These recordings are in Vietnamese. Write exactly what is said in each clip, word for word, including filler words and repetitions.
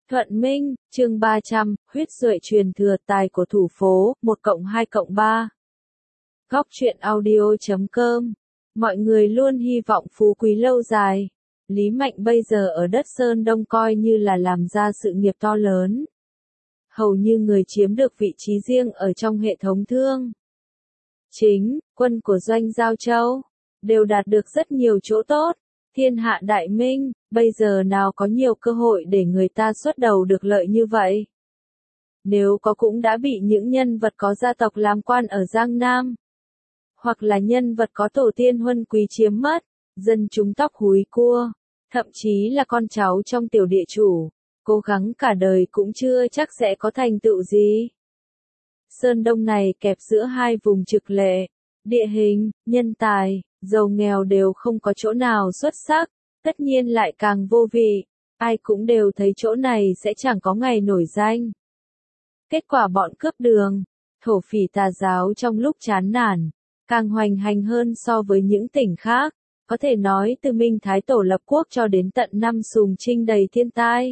Thuận Minh, chương ba trăm, huyết duệ truyền thừa tài của thủ phố, một cộng hai cộng ba. Góc truyện audio chấm com. Mọi người luôn hy vọng phú quý lâu dài. Lý Mạnh bây giờ ở đất Sơn Đông coi như là làm ra sự nghiệp to lớn. Hầu như người chiếm được vị trí riêng ở trong hệ thống thương. Chính, quân của Doanh Giao Châu, đều đạt được rất nhiều chỗ tốt. Thiên hạ đại minh, bây giờ nào có nhiều cơ hội để người ta xuất đầu được lợi như vậy. Nếu có cũng đã bị những nhân vật có gia tộc làm quan ở Giang Nam. Hoặc là nhân vật có tổ tiên huân quý chiếm mất, dân chúng tóc húi cua, thậm chí là con cháu trong tiểu địa chủ, cố gắng cả đời cũng chưa chắc sẽ có thành tựu gì. Sơn Đông này kẹp giữa hai vùng trực lệ, địa hình, nhân tài, giàu nghèo đều không có chỗ nào xuất sắc, tất nhiên lại càng vô vị, ai cũng đều thấy chỗ này sẽ chẳng có ngày nổi danh. Kết quả bọn cướp đường, thổ phỉ tà giáo trong lúc chán nản, càng hoành hành hơn so với những tỉnh khác, có thể nói từ Minh Thái Tổ lập quốc cho đến tận năm Sùng Trinh đầy thiên tai.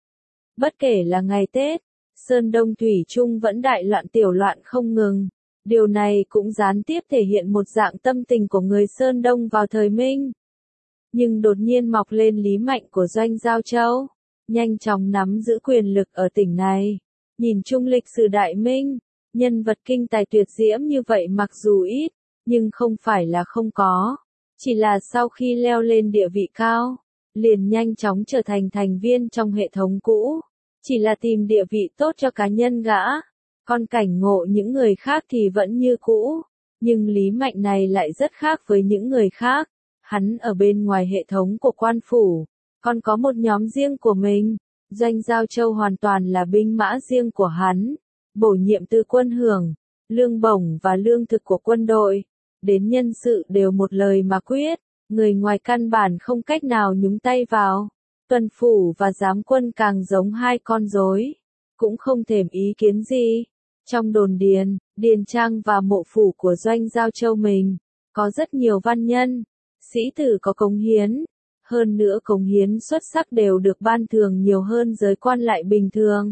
Bất kể là ngày Tết, Sơn Đông Thủy Trung vẫn đại loạn tiểu loạn không ngừng. Điều này cũng gián tiếp thể hiện một dạng tâm tình của người Sơn Đông vào thời Minh. Nhưng đột nhiên mọc lên Lý Mạnh của Doanh Giao Châu, nhanh chóng nắm giữ quyền lực ở tỉnh này. Nhìn chung lịch sử Đại Minh, nhân vật kinh tài tuyệt diễm như vậy mặc dù ít, nhưng không phải là không có. Chỉ là sau khi leo lên địa vị cao, liền nhanh chóng trở thành thành viên trong hệ thống cũ. Chỉ là tìm địa vị tốt cho cá nhân gã. Còn cảnh ngộ những người khác thì vẫn như cũ, nhưng Lý Mạnh này lại rất khác với những người khác. Hắn ở bên ngoài hệ thống của quan phủ, còn có một nhóm riêng của mình. Doanh Giao Châu hoàn toàn là binh mã riêng của hắn, bổ nhiệm từ quân hưởng, lương bổng và lương thực của quân đội, đến nhân sự đều một lời mà quyết, người ngoài căn bản không cách nào nhúng tay vào. Tuần phủ và giám quân càng giống hai con rối, cũng không thèm ý kiến gì. Trong đồn điền, điền trang và mộ phủ của Doanh Giao Châu mình, có rất nhiều văn nhân, sĩ tử có cống hiến. Hơn nữa cống hiến xuất sắc đều được ban thưởng nhiều hơn giới quan lại bình thường.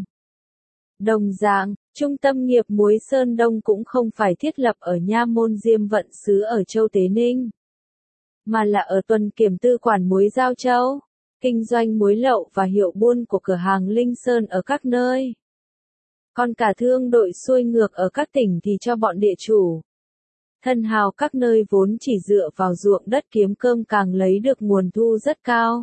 Đồng dạng, trung tâm nghiệp muối Sơn Đông cũng không phải thiết lập ở nha môn Diêm Vận xứ ở Châu Tế Ninh, mà là ở tuần kiểm tư quản muối Giao Châu, kinh doanh muối lậu và hiệu buôn của cửa hàng Linh Sơn ở các nơi. Còn cả thương đội xuôi ngược ở các tỉnh thì cho bọn địa chủ. Thân hào các nơi vốn chỉ dựa vào ruộng đất kiếm cơm càng lấy được nguồn thu rất cao.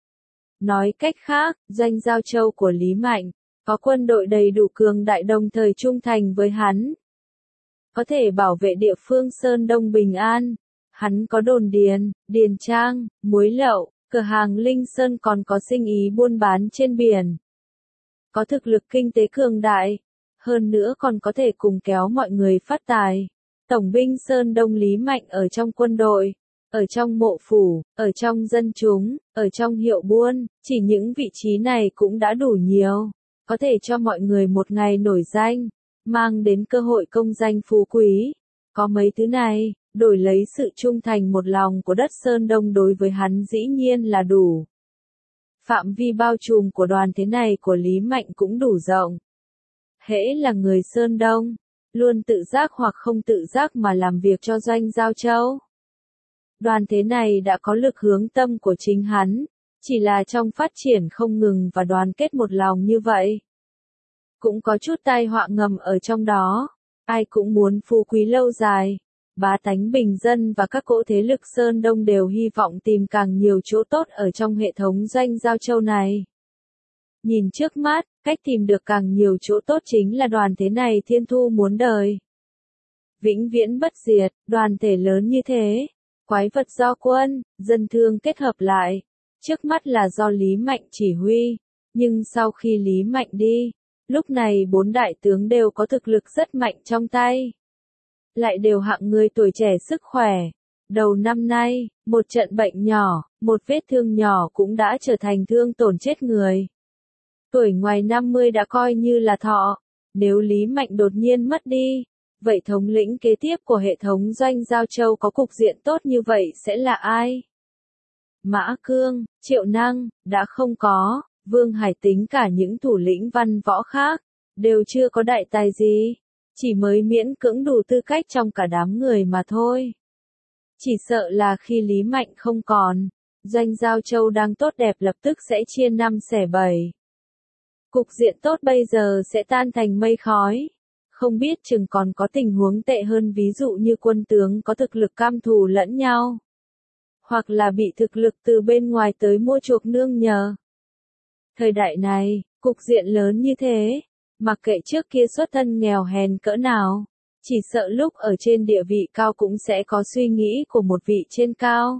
Nói cách khác, Doanh Giao Châu của Lý Mạnh, có quân đội đầy đủ cường đại đồng thời trung thành với hắn. Có thể bảo vệ địa phương Sơn Đông bình an. Hắn có đồn điền, điền trang, muối lậu, cửa hàng Linh Sơn còn có sinh ý buôn bán trên biển. Có thực lực kinh tế cường đại, hơn nữa còn có thể cùng kéo mọi người phát tài. Tổng binh Sơn Đông Lý Mạnh ở trong quân đội, ở trong mộ phủ, ở trong dân chúng, ở trong hiệu buôn, chỉ những vị trí này cũng đã đủ nhiều, có thể cho mọi người một ngày nổi danh, mang đến cơ hội công danh phú quý. Có mấy thứ này, đổi lấy sự trung thành một lòng của đất Sơn Đông đối với hắn dĩ nhiên là đủ. Phạm vi bao trùm của đoàn thế này của Lý Mạnh cũng đủ rộng. Hễ là người Sơn Đông, luôn tự giác hoặc không tự giác mà làm việc cho Doanh Giao Châu. Đoàn thế này đã có lực hướng tâm của chính hắn, chỉ là trong phát triển không ngừng và đoàn kết một lòng như vậy. Cũng có chút tai họa ngầm ở trong đó, ai cũng muốn phú quý lâu dài. Bá tánh bình dân và các cỗ thế lực Sơn Đông đều hy vọng tìm càng nhiều chỗ tốt ở trong hệ thống Doanh Giao Châu này. Nhìn trước mắt, cách tìm được càng nhiều chỗ tốt chính là đoàn thế này thiên thu muôn đời. Vĩnh viễn bất diệt, đoàn thể lớn như thế, quái vật do quân, dân thương kết hợp lại. Trước mắt là do Lý Mạnh chỉ huy, nhưng sau khi Lý Mạnh đi, lúc này bốn đại tướng đều có thực lực rất mạnh trong tay. Lại đều hạng người tuổi trẻ sức khỏe. Đầu năm nay, một trận bệnh nhỏ, một vết thương nhỏ cũng đã trở thành thương tổn chết người. Tuổi ngoài năm mươi đã coi như là thọ. Nếu Lý Mạnh đột nhiên mất đi, vậy thống lĩnh kế tiếp của hệ thống Doanh Giao Châu có cục diện tốt như vậy sẽ là ai? Mã Cương, Triệu Năng, đã không có, Vương Hải tính cả những thủ lĩnh văn võ khác, đều chưa có đại tài gì, chỉ mới miễn cưỡng đủ tư cách trong cả đám người mà thôi. Chỉ sợ là khi Lý Mạnh không còn, doanh Giao Châu đang tốt đẹp lập tức sẽ chia năm xẻ bảy. Cục diện tốt bây giờ sẽ tan thành mây khói. Không biết chừng còn có tình huống tệ hơn, ví dụ như quân tướng có thực lực cam thù lẫn nhau. Hoặc là bị thực lực từ bên ngoài tới mua chuộc nương nhờ. Thời đại này, cục diện lớn như thế, mặc kệ trước kia xuất thân nghèo hèn cỡ nào, chỉ sợ lúc ở trên địa vị cao cũng sẽ có suy nghĩ của một vị trên cao.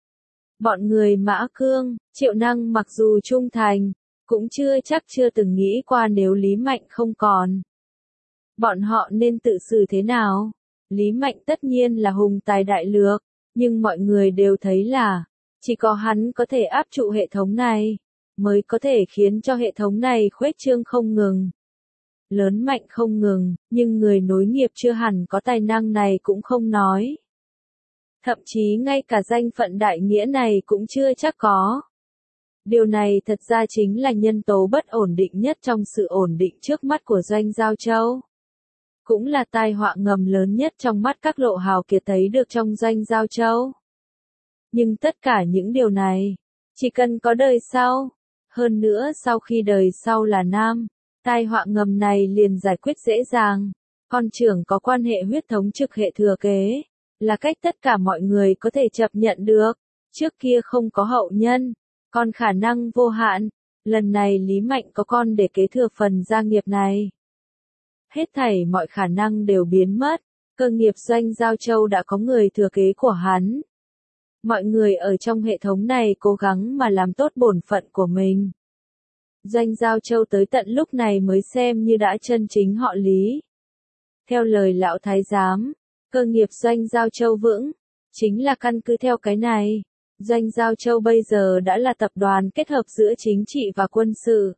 Bọn người Mã Cương, Triệu Năng mặc dù trung thành, cũng chưa chắc chưa từng nghĩ qua nếu Lý Mạnh không còn. Bọn họ nên tự xử thế nào? Lý Mạnh tất nhiên là hùng tài đại lược, nhưng mọi người đều thấy là, chỉ có hắn có thể áp trụ hệ thống này, mới có thể khiến cho hệ thống này khuếch trương không ngừng. Lớn mạnh không ngừng, nhưng người nối nghiệp chưa hẳn có tài năng này cũng không nói. Thậm chí ngay cả danh phận đại nghĩa này cũng chưa chắc có. Điều này thật ra chính là nhân tố bất ổn định nhất trong sự ổn định trước mắt của doanh Giao Châu. Cũng là tai họa ngầm lớn nhất trong mắt các lộ hào kiệt thấy được trong doanh Giao Châu. Nhưng tất cả những điều này, chỉ cần có đời sau, hơn nữa sau khi đời sau là nam, tai họa ngầm này liền giải quyết dễ dàng. Con trưởng có quan hệ huyết thống trực hệ thừa kế, là cách tất cả mọi người có thể chấp nhận được. Trước kia không có hậu nhân, còn khả năng vô hạn, lần này Lý Mạnh có con để kế thừa phần gia nghiệp này. Hết thảy mọi khả năng đều biến mất, cơ nghiệp doanh Giao Châu đã có người thừa kế của hắn. Mọi người ở trong hệ thống này cố gắng mà làm tốt bổn phận của mình. Doanh Giao Châu tới tận lúc này mới xem như đã chân chính họ Lý. Theo lời lão thái giám, cơ nghiệp doanh Giao Châu vững, chính là căn cứ theo cái này. Doanh Giao Châu bây giờ đã là tập đoàn kết hợp giữa chính trị và quân sự.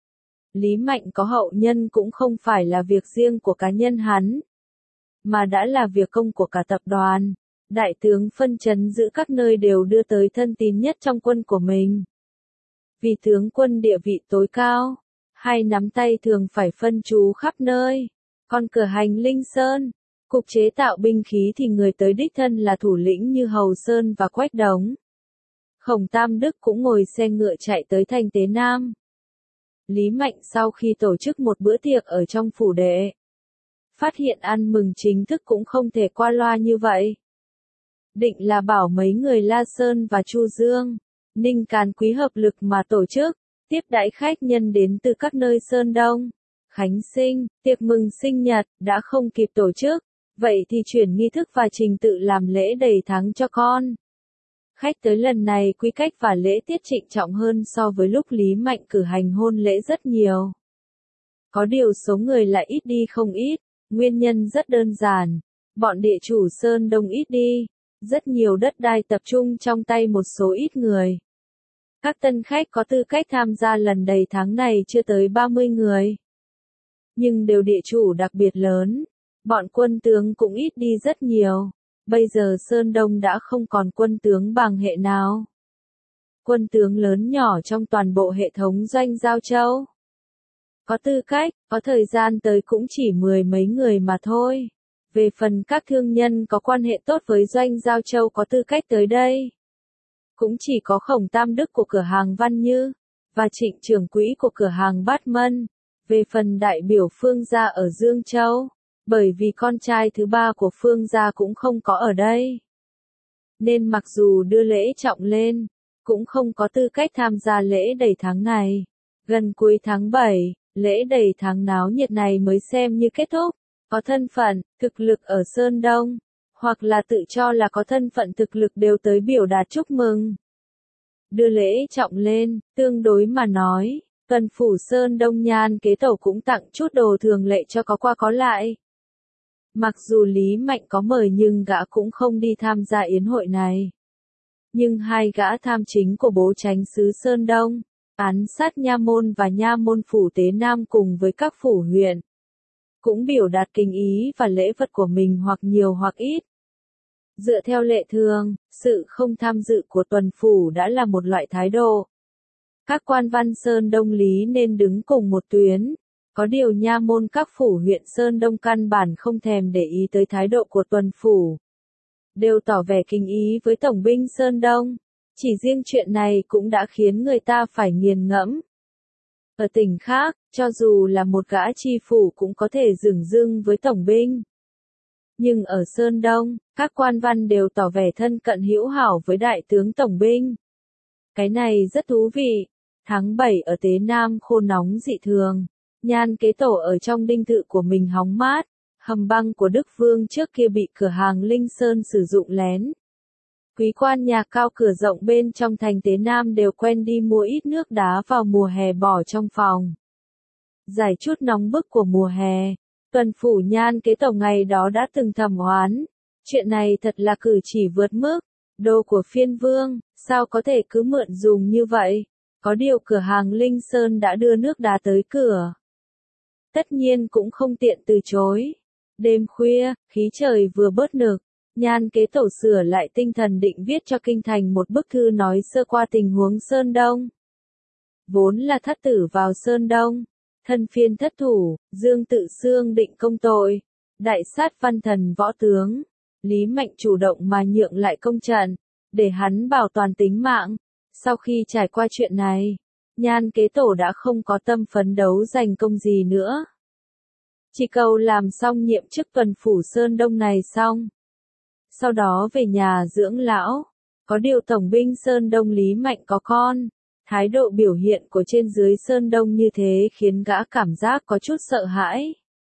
Lý Mạnh có hậu nhân cũng không phải là việc riêng của cá nhân hắn, mà đã là việc công của cả tập đoàn. Đại tướng phân trấn giữ các nơi đều đưa tới thân tín nhất trong quân của mình. Vì tướng quân địa vị tối cao, hai nắm tay thường phải phân trú khắp nơi. Còn cửa hành Linh Sơn, cục chế tạo binh khí thì người tới đích thân là thủ lĩnh như Hầu Sơn và Quách Đống. Khổng Tam Đức cũng ngồi xe ngựa chạy tới thành Tế Nam. Lý Mạnh sau khi tổ chức một bữa tiệc ở trong phủ đệ, phát hiện ăn mừng chính thức cũng không thể qua loa như vậy. Định là bảo mấy người La Sơn và Chu Dương, Ninh Càn Quý hợp lực mà tổ chức, tiếp đãi khách nhân đến từ các nơi Sơn Đông, Khánh Sinh, tiệc mừng sinh nhật, đã không kịp tổ chức, vậy thì chuyển nghi thức và trình tự làm lễ đầy tháng cho con. Khách tới lần này quy cách và lễ tiết trịnh trọng hơn so với lúc Lý Mạnh cử hành hôn lễ rất nhiều. Có điều số người lại ít đi không ít, nguyên nhân rất đơn giản, bọn địa chủ Sơn Đông ít đi, rất nhiều đất đai tập trung trong tay một số ít người. Các tân khách có tư cách tham gia lần đầy tháng này chưa tới ba mươi người. Nhưng đều địa chủ đặc biệt lớn, bọn quân tướng cũng ít đi rất nhiều. Bây giờ Sơn Đông đã không còn quân tướng bằng hệ nào. Quân tướng lớn nhỏ trong toàn bộ hệ thống doanh Giao Châu. Có tư cách, có thời gian tới cũng chỉ mười mấy người mà thôi. Về phần các thương nhân có quan hệ tốt với doanh Giao Châu có tư cách tới đây, cũng chỉ có Khổng Tam Đức của cửa hàng Văn Như, và Trịnh trưởng quỹ của cửa hàng Bát Mân. Về phần đại biểu Phương gia ở Dương Châu, bởi vì con trai thứ ba của Phương gia cũng không có ở đây, nên mặc dù đưa lễ trọng lên, cũng không có tư cách tham gia lễ đầy tháng này. Gần cuối tháng bảy, lễ đầy tháng náo nhiệt này mới xem như kết thúc. Có thân phận, thực lực ở Sơn Đông, hoặc là tự cho là có thân phận thực lực đều tới biểu đạt chúc mừng. Đưa lễ trọng lên, tương đối mà nói, tuần phủ Sơn Đông Nhan kế tẩu cũng tặng chút đồ thường lệ cho có qua có lại. Mặc dù Lý Mạnh có mời nhưng gã cũng không đi tham gia yến hội này. Nhưng hai gã tham chính của bố chánh xứ Sơn Đông, án sát nha môn và nha môn phủ Tế Nam cùng với các phủ huyện, cũng biểu đạt kinh ý và lễ vật của mình hoặc nhiều hoặc ít. Dựa theo lệ thường, sự không tham dự của tuần phủ đã là một loại thái độ. Các quan văn Sơn Đông Lý nên đứng cùng một tuyến. Có điều nha môn các phủ huyện Sơn Đông căn bản không thèm để ý tới thái độ của tuần phủ. Đều tỏ vẻ kính ý với tổng binh Sơn Đông. Chỉ riêng chuyện này cũng đã khiến người ta phải nghiền ngẫm. Ở tỉnh khác, cho dù là một gã tri phủ cũng có thể dửng dưng với tổng binh. Nhưng ở Sơn Đông, các quan văn đều tỏ vẻ thân cận hữu hảo với đại tướng tổng binh. Cái này rất thú vị. Tháng bảy ở Tế Nam khô nóng dị thường. Nhan Kế Tổ ở trong dinh thự của mình hóng mát. Hầm băng của Đức Vương trước kia bị cửa hàng Linh Sơn sử dụng lén. Quý quan nhà cao cửa rộng bên trong thành Tế Nam đều quen đi mua ít nước đá vào mùa hè bỏ trong phòng. Giải chút nóng bức của mùa hè. Tuần phủ Nhan Kế Tổ ngày đó đã từng thầm oán. Chuyện này thật là cử chỉ vượt mức. Đồ của phiên vương, sao có thể cứ mượn dùng như vậy? Có điều cửa hàng Linh Sơn đã đưa nước đá tới cửa. Tất nhiên cũng không tiện từ chối. Đêm khuya, khí trời vừa bớt nực. Nhan Kế Tổ sửa lại tinh thần định viết cho kinh thành một bức thư nói sơ qua tình huống Sơn Đông. Vốn là thất tử vào Sơn Đông. Thân phiên thất thủ, Dương Tự Xương định công tội. Đại sát văn thần võ tướng. Lý Mạnh chủ động mà nhượng lại công trận, để hắn bảo toàn tính mạng. Sau khi trải qua chuyện này, Nhan Kế Tổ đã không có tâm phấn đấu giành công gì nữa. Chỉ cầu làm xong nhiệm chức tuần phủ Sơn Đông này xong. Sau đó về nhà dưỡng lão. Có điều tổng binh Sơn Đông Lý Mạnh có con. Thái độ biểu hiện của trên dưới Sơn Đông như thế khiến gã cảm giác có chút sợ hãi.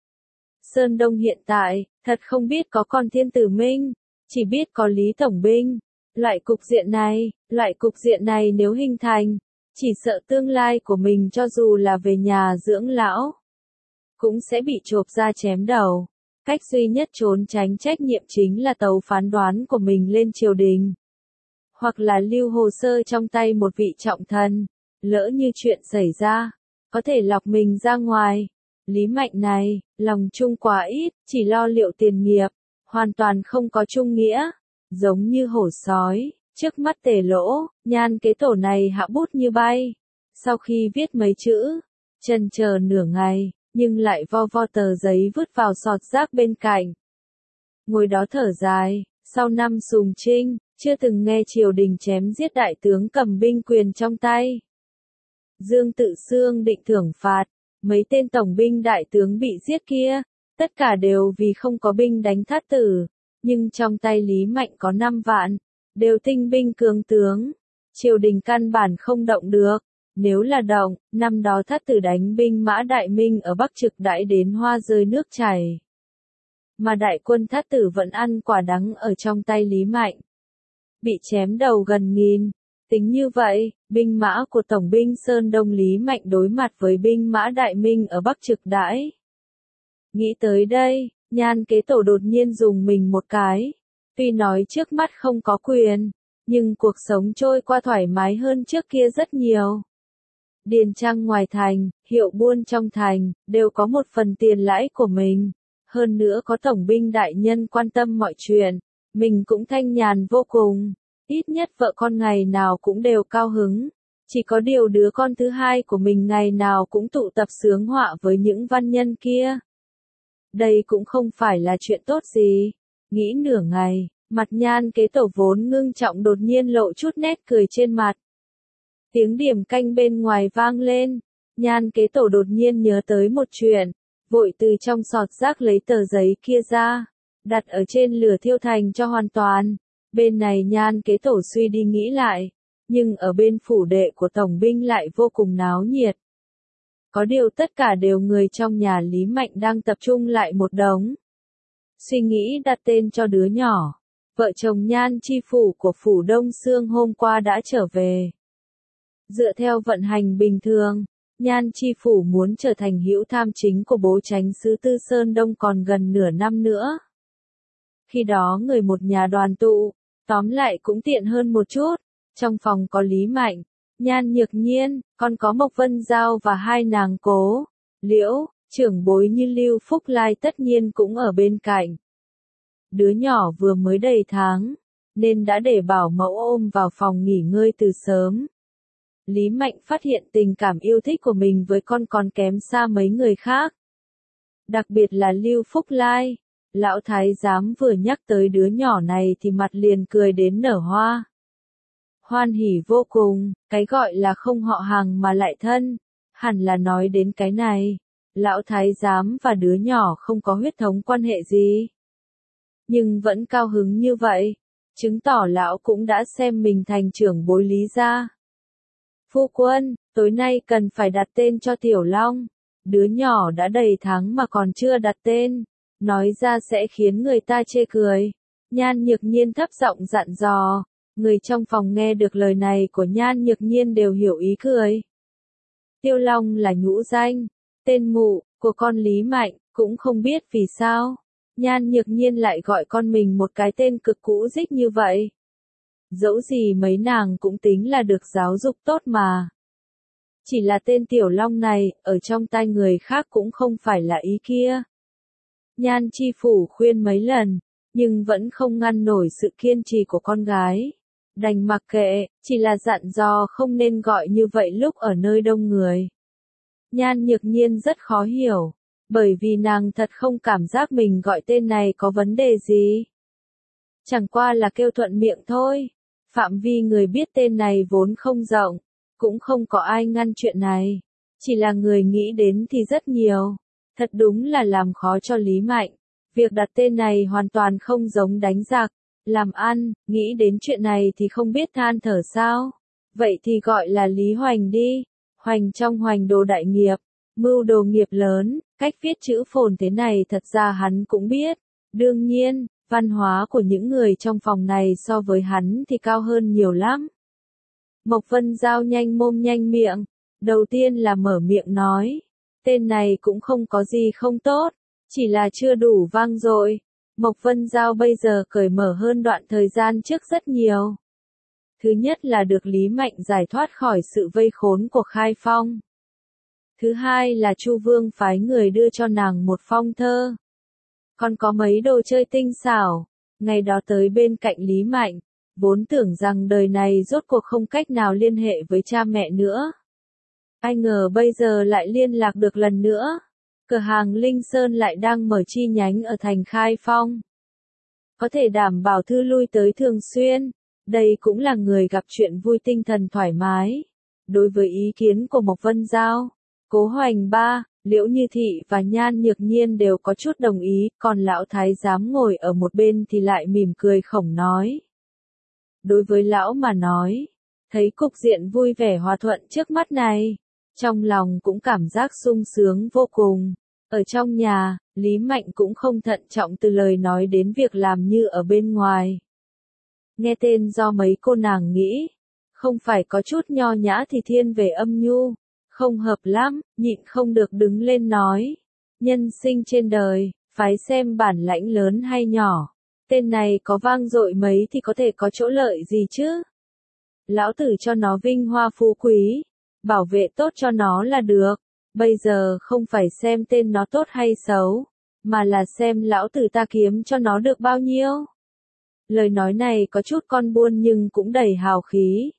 Sơn Đông hiện tại, thật không biết có con Thiên Tử Minh, chỉ biết có Lý Tổng Binh. Loại cục diện này, loại cục diện này nếu hình thành, chỉ sợ tương lai của mình cho dù là về nhà dưỡng lão, cũng sẽ bị chộp ra chém đầu. Cách duy nhất trốn tránh trách nhiệm chính là tấu phán đoán của mình lên triều đình. Hoặc là lưu hồ sơ trong tay một vị trọng thần, lỡ như chuyện xảy ra, có thể lọc mình ra ngoài. Lý Mạnh này, lòng trung quá ít, chỉ lo liệu tiền nghiệp, hoàn toàn không có trung nghĩa, giống như hổ sói, trước mắt Tề Lỗ. Nhan Kế Tổ này hạ bút như bay. Sau khi viết mấy chữ, chần chờ nửa ngày, nhưng lại vo vo tờ giấy vứt vào sọt rác bên cạnh. Ngồi đó thở dài, sau năm Sùng Trinh, chưa từng nghe triều đình chém giết đại tướng cầm binh quyền trong tay. Dương Tự Xương định thưởng phạt. Mấy tên tổng binh đại tướng bị giết kia, tất cả đều vì không có binh đánh thát tử, nhưng trong tay Lý Mạnh có năm vạn, đều tinh binh cường tướng. Triều đình căn bản không động được, nếu là động, năm đó thát tử đánh binh Mã Đại Minh ở Bắc Trực đãi đến hoa rơi nước chảy. Mà đại quân thát tử vẫn ăn quả đắng ở trong tay Lý Mạnh. Bị chém đầu gần nghìn. Tính như vậy, binh mã của Tổng binh Sơn Đông Lý Mạnh đối mặt với binh mã Đại Minh ở Bắc Trực đãi. Nghĩ tới đây, Nhan Kế Tổ đột nhiên dùng mình một cái. Tuy nói trước mắt không có quyền, nhưng cuộc sống trôi qua thoải mái hơn trước kia rất nhiều. Điền trang ngoài thành, hiệu buôn trong thành, đều có một phần tiền lãi của mình. Hơn nữa có tổng binh đại nhân quan tâm mọi chuyện, mình cũng thanh nhàn vô cùng. Ít nhất vợ con ngày nào cũng đều cao hứng. Chỉ có điều đứa con thứ hai của mình ngày nào cũng tụ tập sướng họa với những văn nhân kia. Đây cũng không phải là chuyện tốt gì. Nghĩ nửa ngày, mặt Nhan Kế Tổ vốn ngưng trọng đột nhiên lộ chút nét cười trên mặt. Tiếng điểm canh bên ngoài vang lên. Nhan Kế Tổ đột nhiên nhớ tới một chuyện. Vội từ trong sọt rác lấy tờ giấy kia ra. Đặt ở trên lửa thiêu thành cho hoàn toàn. Bên này Nhan Kế Tổ suy đi nghĩ lại, nhưng ở bên phủ đệ của tổng binh lại vô cùng náo nhiệt. Có điều tất cả đều người trong nhà Lý Mạnh đang tập trung lại một đống. Suy nghĩ đặt tên cho đứa nhỏ. Vợ chồng Nhan Chi Phủ của phủ Đông Xương hôm qua đã trở về. Dựa theo vận hành bình thường, Nhan Chi Phủ muốn trở thành hữu tham chính của bố chánh sứ Tư Sơn Đông còn gần nửa năm nữa. Khi đó người một nhà đoàn tụ, tóm lại cũng tiện hơn một chút. Trong phòng có Lý Mạnh, Nhan Nhược Nhiên, còn có Mộc Vân Giao và hai nàng Cố, Liễu, trưởng bối như Lưu Phúc Lai tất nhiên cũng ở bên cạnh. Đứa nhỏ vừa mới đầy tháng, nên đã để bảo mẫu ôm vào phòng nghỉ ngơi từ sớm. Lý Mạnh phát hiện tình cảm yêu thích của mình với con còn kém xa mấy người khác. Đặc biệt là Lưu Phúc Lai. Lão thái giám vừa nhắc tới đứa nhỏ này thì mặt liền cười đến nở hoa. Hoan hỉ vô cùng, cái gọi là không họ hàng mà lại thân, hẳn là nói đến cái này. Lão thái giám và đứa nhỏ không có huyết thống quan hệ gì. Nhưng vẫn cao hứng như vậy, chứng tỏ lão cũng đã xem mình thành trưởng bối Lý gia. Phu quân, tối nay cần phải đặt tên cho Tiểu Long. Đứa nhỏ đã đầy tháng mà còn chưa đặt tên, nói ra sẽ khiến người ta chê cười. Nhan Nhược Nhiên thấp giọng dặn dò, người trong phòng nghe được lời này của Nhan Nhược Nhiên đều hiểu ý cười. Tiêu Long là nhũ danh, tên mụ của con Lý Mạnh, cũng không biết vì sao Nhan Nhược Nhiên lại gọi con mình một cái tên cực cũ dích như vậy. Dẫu gì mấy nàng cũng tính là được giáo dục tốt mà. Chỉ là tên Tiểu Long này, ở trong tai người khác cũng không phải là ý kia. Nhan Chi Phủ khuyên mấy lần, nhưng vẫn không ngăn nổi sự kiên trì của con gái. Đành mặc kệ, chỉ là dặn dò không nên gọi như vậy lúc ở nơi đông người. Nhan Nhược Nhiên rất khó hiểu, bởi vì nàng thật không cảm giác mình gọi tên này có vấn đề gì. Chẳng qua là kêu thuận miệng thôi. Phạm vi người biết tên này vốn không rộng, cũng không có ai ngăn chuyện này. Chỉ là người nghĩ đến thì rất nhiều. Thật đúng là làm khó cho Lý Mạnh. Việc đặt tên này hoàn toàn không giống đánh giặc, làm ăn, nghĩ đến chuyện này thì không biết than thở sao. Vậy thì gọi là Lý Hoành đi. Hoành trong Hoành đồ đại nghiệp, mưu đồ nghiệp lớn, cách viết chữ phồn thế này thật ra hắn cũng biết. Đương nhiên, văn hóa của những người trong phòng này so với hắn thì cao hơn nhiều lắm. Mộc Vân Giao nhanh mồm nhanh miệng, đầu tiên là mở miệng nói, tên này cũng không có gì không tốt, chỉ là chưa đủ vang dội. Mộc Vân Giao bây giờ cởi mở hơn đoạn thời gian trước rất nhiều. Thứ nhất là được Lý Mạnh giải thoát khỏi sự vây khốn của Khai Phong. Thứ hai là Chu Vương phái người đưa cho nàng một phong thơ. Còn có mấy đồ chơi tinh xảo, ngày đó tới bên cạnh Lý Mạnh, vốn tưởng rằng đời này rốt cuộc không cách nào liên hệ với cha mẹ nữa. Ai ngờ bây giờ lại liên lạc được lần nữa. Cửa hàng Linh Sơn lại đang mở chi nhánh ở thành Khai Phong. Có thể đảm bảo thư lui tới thường xuyên. Đây cũng là người gặp chuyện vui tinh thần thoải mái. Đối với ý kiến của Mộc Vân Giao, Cố Hoành Ba, Liễu Như Thị và Nhan Nhược Nhiên đều có chút đồng ý, còn lão thái giám ngồi ở một bên thì lại mỉm cười khổng nói. Đối với lão mà nói, thấy cục diện vui vẻ hòa thuận trước mắt này, trong lòng cũng cảm giác sung sướng vô cùng. Ở trong nhà, Lý Mạnh cũng không thận trọng từ lời nói đến việc làm như ở bên ngoài. Nghe tên do mấy cô nàng nghĩ, không phải có chút nho nhã thì thiên về âm nhu, không hợp lắm, nhịn không được đứng lên nói. Nhân sinh trên đời, phái xem bản lãnh lớn hay nhỏ, tên này có vang dội mấy thì có thể có chỗ lợi gì chứ. Lão tử cho nó vinh hoa phú quý, bảo vệ tốt cho nó là được, bây giờ không phải xem tên nó tốt hay xấu, mà là xem lão tử ta kiếm cho nó được bao nhiêu. Lời nói này có chút con buôn nhưng cũng đầy hào khí.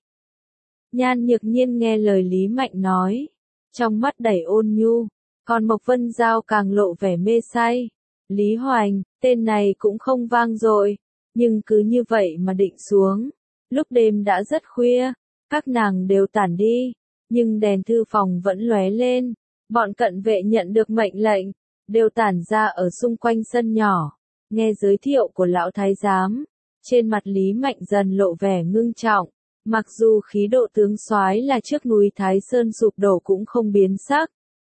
Nhan Nhược Nhiên nghe lời Lý Mạnh nói, trong mắt đầy ôn nhu, còn Mộc Vân Giao càng lộ vẻ mê say. Lý Hoành, tên này cũng không vang dội, nhưng cứ như vậy mà định xuống. Lúc đêm đã rất khuya, các nàng đều tản đi, nhưng đèn thư phòng vẫn lóe lên. Bọn cận vệ nhận được mệnh lệnh, đều tản ra ở xung quanh sân nhỏ. Nghe giới thiệu của lão thái giám, trên mặt Lý Mạnh dần lộ vẻ ngưng trọng. Mặc dù khí độ tướng soái là trước núi Thái Sơn sụp đổ cũng không biến sắc.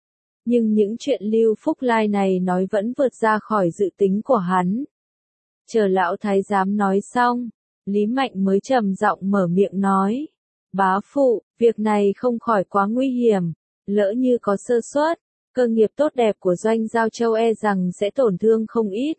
Nhưng những chuyện Lưu Phúc Lai này nói vẫn vượt ra khỏi dự tính của hắn. Chờ lão thái giám nói xong, Lý Mạnh mới trầm giọng mở miệng nói. Bá phụ, việc này không khỏi quá nguy hiểm, lỡ như có sơ suất, cơ nghiệp tốt đẹp của Doanh Giao Châu e rằng sẽ tổn thương không ít.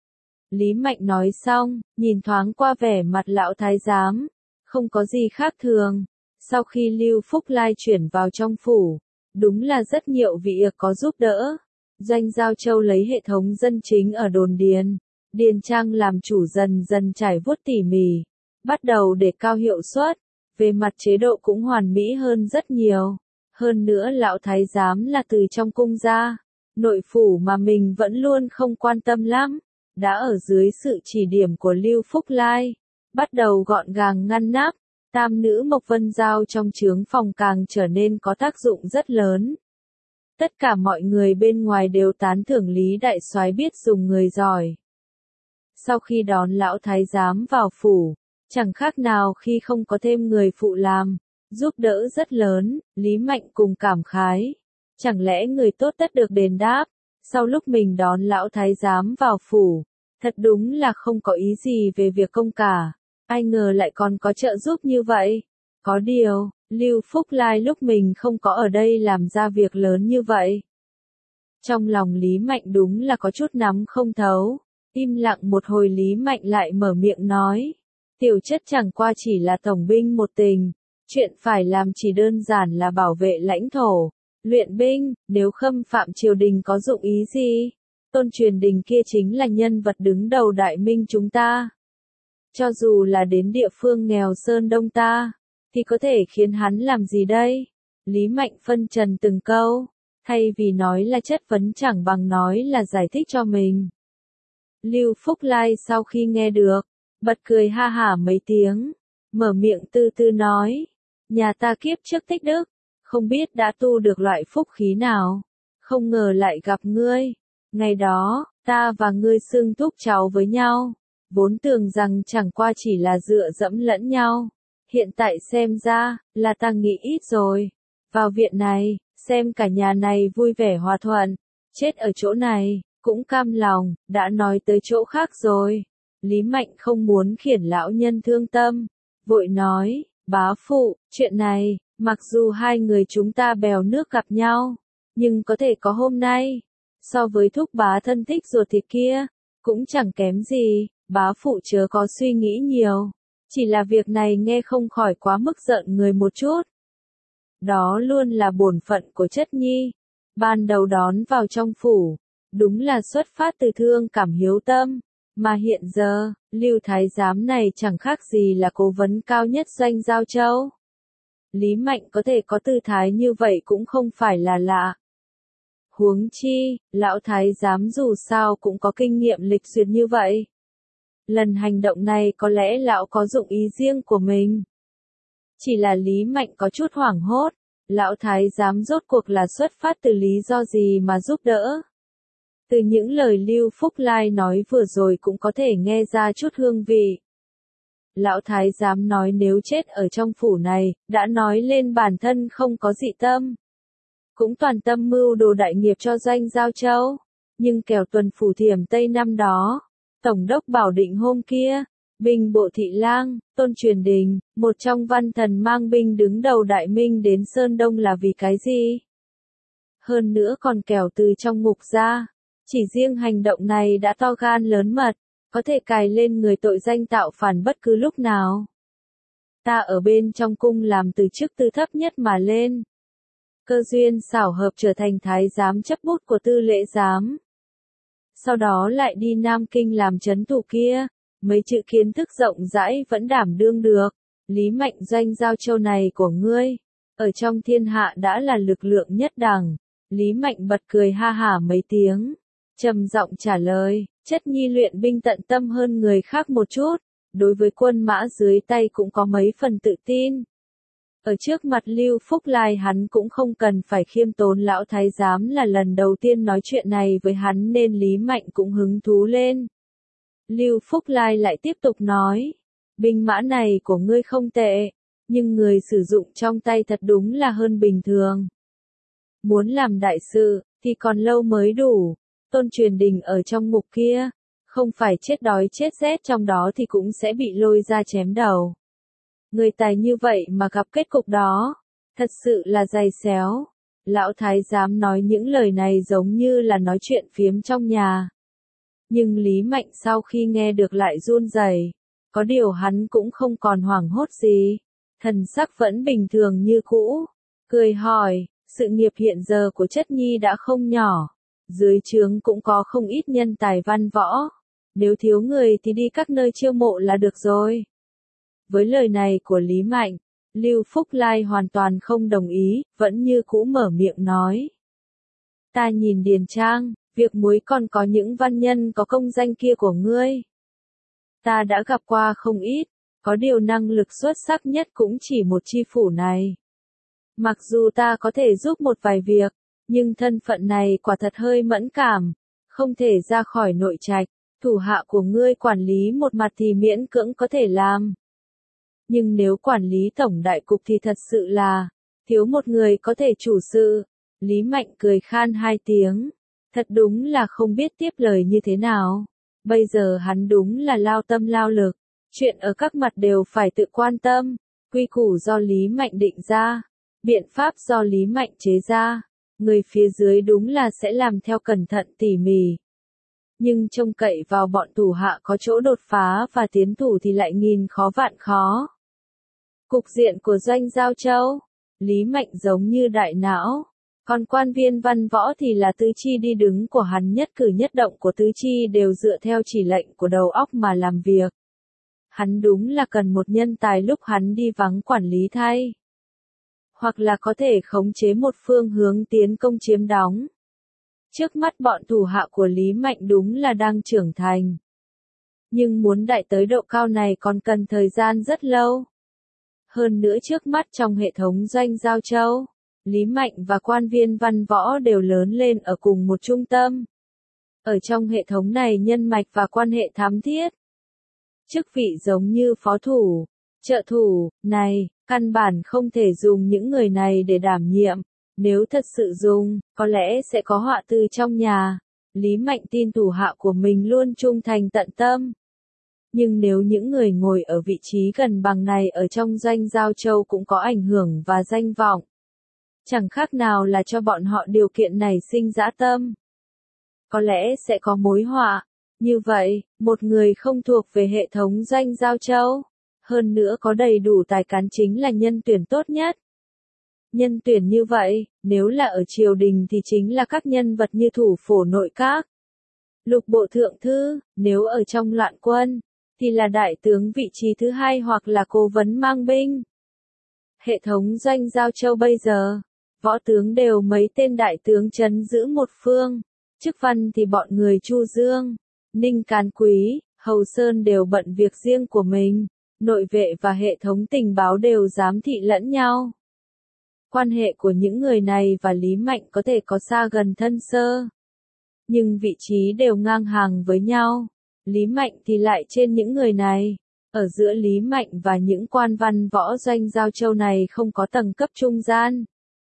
Lý Mạnh nói xong, nhìn thoáng qua vẻ mặt lão thái giám. Không có gì khác thường. Sau khi Lưu Phúc Lai chuyển vào trong phủ, đúng là rất nhiều vị có giúp đỡ. Doanh Giao Châu lấy hệ thống dân chính ở đồn điền, điền trang làm chủ dần dần trải vuốt tỉ mỉ, bắt đầu để cao hiệu suất. Về mặt chế độ cũng hoàn mỹ hơn rất nhiều. Hơn nữa lão thái giám là từ trong cung ra. Nội phủ mà mình vẫn luôn không quan tâm lắm. Đã ở dưới sự chỉ điểm của Lưu Phúc Lai. Bắt đầu gọn gàng ngăn nắp. Tam nữ Mộc Vân Giao trong trướng phòng càng trở nên có tác dụng rất lớn. Tất cả mọi người bên ngoài đều tán thưởng Lý Đại Soái biết dùng người giỏi. Sau khi đón lão thái giám vào phủ, chẳng khác nào khi không có thêm người phụ làm, giúp đỡ rất lớn, Lý Mạnh cùng cảm khái. Chẳng lẽ người tốt tất được đền đáp, sau lúc mình đón lão thái giám vào phủ, thật đúng là không có ý gì về việc công cả, ai ngờ lại còn có trợ giúp như vậy. Có điều, Lưu Phúc Lai lúc mình không có ở đây làm ra việc lớn như vậy. Trong lòng Lý Mạnh đúng là có chút nắm không thấu, im lặng một hồi Lý Mạnh lại mở miệng nói. Tiểu chất chẳng qua chỉ là tổng binh một tình, chuyện phải làm chỉ đơn giản là bảo vệ lãnh thổ, luyện binh, nếu khâm phạm triều đình có dụng ý gì? Tôn Truyền Đình kia chính là nhân vật đứng đầu đại minh chúng ta. Cho dù là đến địa phương nghèo sơn đông ta, thì có thể khiến hắn làm gì đây? Lý Mạnh phân trần từng câu, thay vì nói là chất vấn chẳng bằng nói là giải thích cho mình. Lưu Phúc Lai sau khi nghe được, bật cười ha hả mấy tiếng, mở miệng từ từ nói, nhà ta kiếp trước tích đức, không biết đã tu được loại phúc khí nào, không ngờ lại gặp ngươi. Ngày đó, ta và ngươi xưng thúc cháu với nhau, vốn tưởng rằng chẳng qua chỉ là dựa dẫm lẫn nhau. Hiện tại xem ra, là ta nghĩ ít rồi. Vào viện này, xem cả nhà này vui vẻ hòa thuận, chết ở chỗ này, cũng cam lòng, đã nói tới chỗ khác rồi. Lý Mạnh không muốn khiển lão nhân thương tâm, vội nói, bá phụ, chuyện này, mặc dù hai người chúng ta bèo nước gặp nhau, nhưng có thể có hôm nay, so với thúc bá thân thích ruột thịt kia, cũng chẳng kém gì, bá phụ chớ có suy nghĩ nhiều. Chỉ là việc này nghe không khỏi quá mức giận người một chút. Đó luôn là bổn phận của chất nhi. Ban đầu đón vào trong phủ, đúng là xuất phát từ thương cảm hiếu tâm. Mà hiện giờ, Lưu Thái Giám này chẳng khác gì là cố vấn cao nhất doanh Giao Châu. Lý Mạnh có thể có tư thái như vậy cũng không phải là lạ. Huống chi, lão Thái Giám dù sao cũng có kinh nghiệm lịch duyệt như vậy. Lần hành động này có lẽ lão có dụng ý riêng của mình. Chỉ là Lý Mạnh có chút hoảng hốt, lão thái giám rốt cuộc là xuất phát từ lý do gì mà giúp đỡ. Từ những lời Lưu Phúc Lai nói vừa rồi cũng có thể nghe ra chút hương vị. Lão thái giám nói nếu chết ở trong phủ này, đã nói lên bản thân không có dị tâm. Cũng toàn tâm mưu đồ đại nghiệp cho doanh Giao Châu. Nhưng kẻo tuần phủ Thiểm Tây năm đó, Tổng đốc Bảo Định hôm kia, binh bộ thị lang, Tôn Truyền Đình, một trong văn thần mang binh đứng đầu đại minh đến Sơn Đông là vì cái gì? Hơn nữa còn kẻo từ trong ngục ra, chỉ riêng hành động này đã to gan lớn mật, có thể cài lên người tội danh tạo phản bất cứ lúc nào. Ta ở bên trong cung làm từ chức tư thấp nhất mà lên. Cơ duyên xảo hợp trở thành thái giám chấp bút của tư lễ giám. Sau đó lại đi Nam Kinh làm chấn thủ kia, mấy chữ kiến thức rộng rãi vẫn đảm đương được. Lý Mạnh doanh Giao Châu này của ngươi, ở trong thiên hạ đã là lực lượng nhất đẳng. Lý Mạnh bật cười ha hả mấy tiếng, trầm giọng trả lời, chất nhi luyện binh tận tâm hơn người khác một chút, đối với quân mã dưới tay cũng có mấy phần tự tin. Ở trước mặt Lưu Phúc Lai hắn cũng không cần phải khiêm tốn lão thái giám là lần đầu tiên nói chuyện này với hắn nên Lý Mạnh cũng hứng thú lên. Lưu Phúc Lai lại tiếp tục nói, binh mã này của ngươi không tệ, nhưng người sử dụng trong tay thật đúng là hơn bình thường. Muốn làm đại sự, thì còn lâu mới đủ. Tôn Truyền Đình ở trong ngục kia, không phải chết đói chết rét trong đó thì cũng sẽ bị lôi ra chém đầu. Người tài như vậy mà gặp kết cục đó, thật sự là dày xéo. Lão thái giám nói những lời này giống như là nói chuyện phiếm trong nhà. Nhưng Lý Mạnh sau khi nghe được lại run rẩy, có điều hắn cũng không còn hoảng hốt gì, thần sắc vẫn bình thường như cũ, cười hỏi, sự nghiệp hiện giờ của chất nhi đã không nhỏ, dưới trướng cũng có không ít nhân tài văn võ, nếu thiếu người thì đi các nơi chiêu mộ là được rồi. Với lời này của Lý Mạnh, Lưu Phúc Lai hoàn toàn không đồng ý, vẫn như cũ mở miệng nói. Ta nhìn điền trang, việc muối còn có những văn nhân có công danh kia của ngươi. Ta đã gặp qua không ít, có điều năng lực xuất sắc nhất cũng chỉ một chi phủ này. Mặc dù ta có thể giúp một vài việc, nhưng thân phận này quả thật hơi mẫn cảm, không thể ra khỏi nội trạch, thủ hạ của ngươi quản lý một mặt thì miễn cưỡng có thể làm. Nhưng nếu quản lý tổng đại cục thì thật sự là, thiếu một người có thể chủ sự. Lý Mạnh cười khan hai tiếng, thật đúng là không biết tiếp lời như thế nào. Bây giờ hắn đúng là lao tâm lao lực, chuyện ở các mặt đều phải tự quan tâm, quy củ do Lý Mạnh định ra, biện pháp do Lý Mạnh chế ra, người phía dưới đúng là sẽ làm theo cẩn thận tỉ mỉ. Nhưng trông cậy vào bọn thủ hạ có chỗ đột phá và tiến thủ thì lại nghìn khó vạn khó. Cục diện của Doanh Giao Châu, Lý Mạnh giống như đại não, còn quan viên văn võ thì là tứ chi đi đứng của hắn, nhất cử nhất động của tứ chi đều dựa theo chỉ lệnh của đầu óc mà làm việc. Hắn đúng là cần một nhân tài lúc hắn đi vắng quản lý thay. Hoặc là có thể khống chế một phương hướng tiến công chiếm đóng. Trước mắt bọn thủ hạ của Lý Mạnh đúng là đang trưởng thành. Nhưng muốn đại tới độ cao này còn cần thời gian rất lâu. Hơn nữa trước mắt trong hệ thống Doanh Giao Châu, Lý Mạnh và quan viên văn võ đều lớn lên ở cùng một trung tâm. Ở trong hệ thống này nhân mạch và quan hệ thám thiết. Chức vị giống như phó thủ, trợ thủ, này, căn bản không thể dùng những người này để đảm nhiệm. Nếu thật sự dùng, có lẽ sẽ có họa từ trong nhà. Lý Mạnh tin thủ hạ của mình luôn trung thành tận tâm. Nhưng nếu những người ngồi ở vị trí gần bằng này ở trong Doanh Giao Châu cũng có ảnh hưởng và danh vọng, chẳng khác nào là cho bọn họ điều kiện này sinh dã tâm. Có lẽ sẽ có mối họa. Như vậy, một người không thuộc về hệ thống Doanh Giao Châu, hơn nữa có đầy đủ tài cán chính là nhân tuyển tốt nhất. Nhân tuyển như vậy, nếu là ở triều đình thì chính là các nhân vật như thủ phổ nội các, lục bộ thượng thư, nếu ở trong loạn quân, thì là đại tướng vị trí thứ hai hoặc là cố vấn mang binh. Hệ thống Doanh Giao Châu bây giờ, võ tướng đều mấy tên đại tướng trấn giữ một phương, chức văn thì bọn người Chu Dương, Ninh Càn Quý, Hầu Sơn đều bận việc riêng của mình, nội vệ và hệ thống tình báo đều giám thị lẫn nhau. Quan hệ của những người này và Lý Mạnh có thể có xa gần thân sơ, nhưng vị trí đều ngang hàng với nhau. Lý Mạnh thì lại trên những người này. Ở giữa Lý Mạnh và những quan văn võ Doanh Giao Châu này không có tầng cấp trung gian.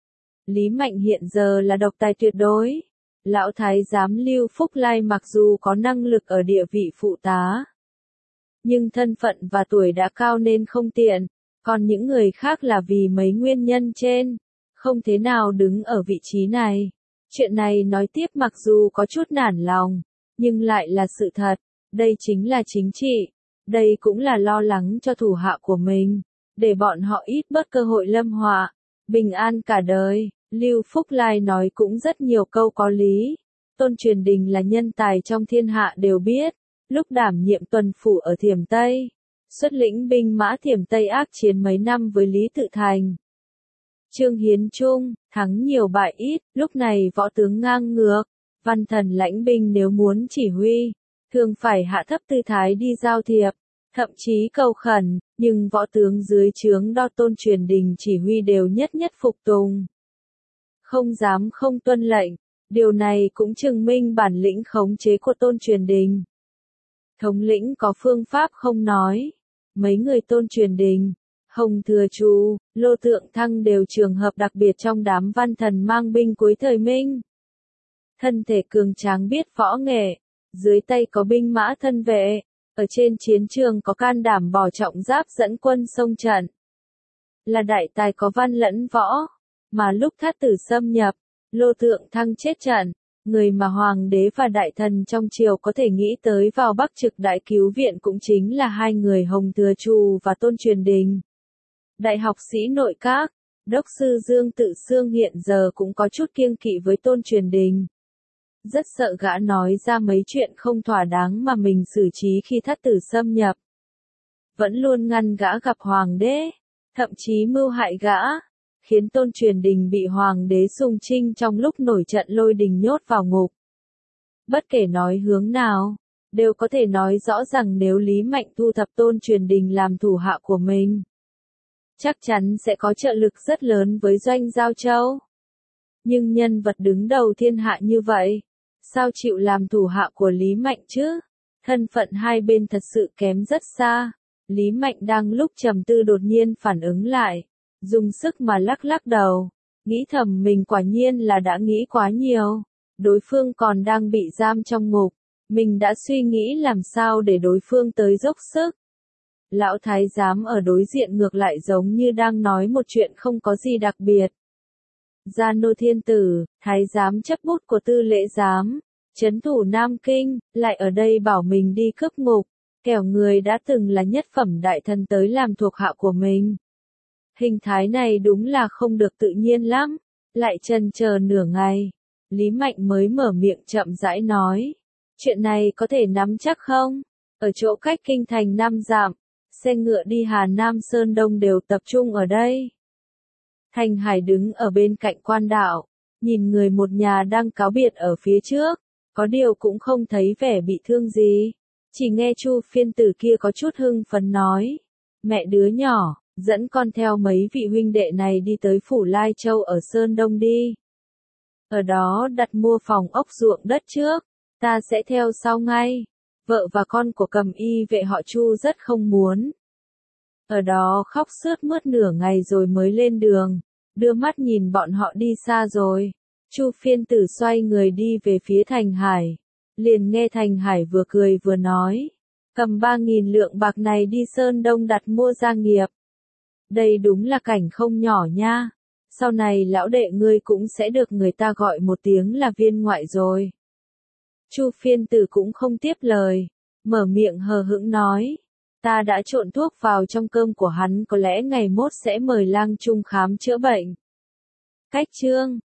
Lý Mạnh hiện giờ là độc tài tuyệt đối. Lão thái giám Lưu Phúc Lai mặc dù có năng lực ở địa vị phụ tá, nhưng thân phận và tuổi đã cao nên không tiện, còn những người khác là vì mấy nguyên nhân trên, không thế nào đứng ở vị trí này. Chuyện này nói tiếp mặc dù có chút nản lòng, nhưng lại là sự thật, đây chính là chính trị, đây cũng là lo lắng cho thủ hạ của mình, để bọn họ ít bớt cơ hội lâm họa, bình an cả đời. Lưu Phúc Lai nói cũng rất nhiều câu có lý. Tôn Truyền Đình là nhân tài trong thiên hạ đều biết, lúc đảm nhiệm tuần phủ ở Thiểm Tây, xuất lĩnh binh mã Thiểm Tây ác chiến mấy năm với Lý Tự Thành, Trương Hiến Trung, thắng nhiều bại ít, lúc này võ tướng ngang ngược, văn thần lãnh binh nếu muốn chỉ huy, thường phải hạ thấp tư thái đi giao thiệp, thậm chí cầu khẩn, nhưng võ tướng dưới trướng do Tôn Truyền Đình chỉ huy đều nhất nhất phục tùng, không dám không tuân lệnh. Điều này cũng chứng minh bản lĩnh khống chế của Tôn Truyền Đình. Thống lĩnh có phương pháp không nói. Mấy người Tôn Truyền Đình, Hồng Thừa Chu, Lô Tượng Thăng đều trường hợp đặc biệt trong đám văn thần mang binh cuối thời Minh. Thân thể cường tráng biết võ nghệ, dưới tay có binh mã thân vệ, ở trên chiến trường có can đảm bỏ trọng giáp dẫn quân xông trận. Là đại tài có văn lẫn võ, mà lúc Thát Tử xâm nhập, Lô Tượng Thăng chết trận, người mà hoàng đế và đại thần trong triều có thể nghĩ tới vào Bắc Trực đại cứu viện cũng chính là hai người Hồng Thừa Chu và Tôn Truyền Đình. Đại học sĩ nội các, đốc sư Dương Tự Xương hiện giờ cũng có chút kiêng kỵ với Tôn Truyền Đình. Rất sợ gã nói ra mấy chuyện không thỏa đáng mà mình xử trí khi Thát Tử xâm nhập. Vẫn luôn ngăn gã gặp hoàng đế. thậm chí mưu hại gã, khiến Tôn Truyền Đình bị hoàng đế Sùng Trinh trong lúc nổi trận lôi đình nhốt vào ngục. Bất kể nói hướng nào, đều có thể nói rõ rằng nếu Lý Mạnh thu thập Tôn Truyền Đình làm thủ hạ của mình, chắc chắn sẽ có trợ lực rất lớn với Doanh Giao Châu. Nhưng nhân vật đứng đầu thiên hạ như vậy, sao chịu làm thủ hạ của Lý Mạnh chứ? Thân phận hai bên thật sự kém rất xa. Lý Mạnh đang lúc trầm tư đột nhiên phản ứng lại, dùng sức mà lắc lắc đầu, nghĩ thầm mình quả nhiên là đã nghĩ quá nhiều. Đối phương còn đang bị giam trong ngục, mình đã suy nghĩ làm sao để đối phương tới dốc sức. Lão thái giám ở đối diện ngược lại giống như đang nói một chuyện không có gì đặc biệt. Gia Nô Thiên Tử, thái giám chấp bút của tư lễ giám, trấn thủ Nam Kinh, lại ở đây bảo mình đi cướp ngục, kẻo người đã từng là nhất phẩm đại thần tới làm thuộc hạ của mình. Hình thái này đúng là không được tự nhiên lắm, lại chần chờ nửa ngày. Lý Mạnh mới mở miệng chậm rãi nói, chuyện này có thể nắm chắc không? Ở chỗ cách kinh thành năm dặm, xe ngựa đi Hà Nam Sơn Đông đều tập trung ở đây. Thành Hải đứng ở bên cạnh quan đạo, nhìn người một nhà đang cáo biệt ở phía trước, có điều cũng không thấy vẻ bị thương gì. Chỉ nghe Chu Phiên Tử kia có chút hưng phấn nói, mẹ đứa nhỏ, dẫn con theo mấy vị huynh đệ này đi tới Phủ Lai Châu ở Sơn Đông đi. Ở đó đặt mua phòng ốc ruộng đất trước, ta sẽ theo sau ngay. Vợ và con của Cầm Y vệ họ Chu rất không muốn. Ở đó khóc sướt mướt nửa ngày rồi mới lên đường, đưa mắt nhìn bọn họ đi xa rồi. Chu Phiên Tử xoay người đi về phía Thành Hải, liền nghe Thành Hải vừa cười vừa nói, cầm ba nghìn lượng bạc này đi Sơn Đông đặt mua gia nghiệp. Đây đúng là cảnh không nhỏ nha. Sau này lão đệ ngươi cũng sẽ được người ta gọi một tiếng là viên ngoại rồi. Chu Phiên Tử cũng không tiếp lời, mở miệng hờ hững nói, ta đã trộn thuốc vào trong cơm của hắn, có lẽ ngày mốt sẽ mời lang trung khám chữa bệnh. Cách chương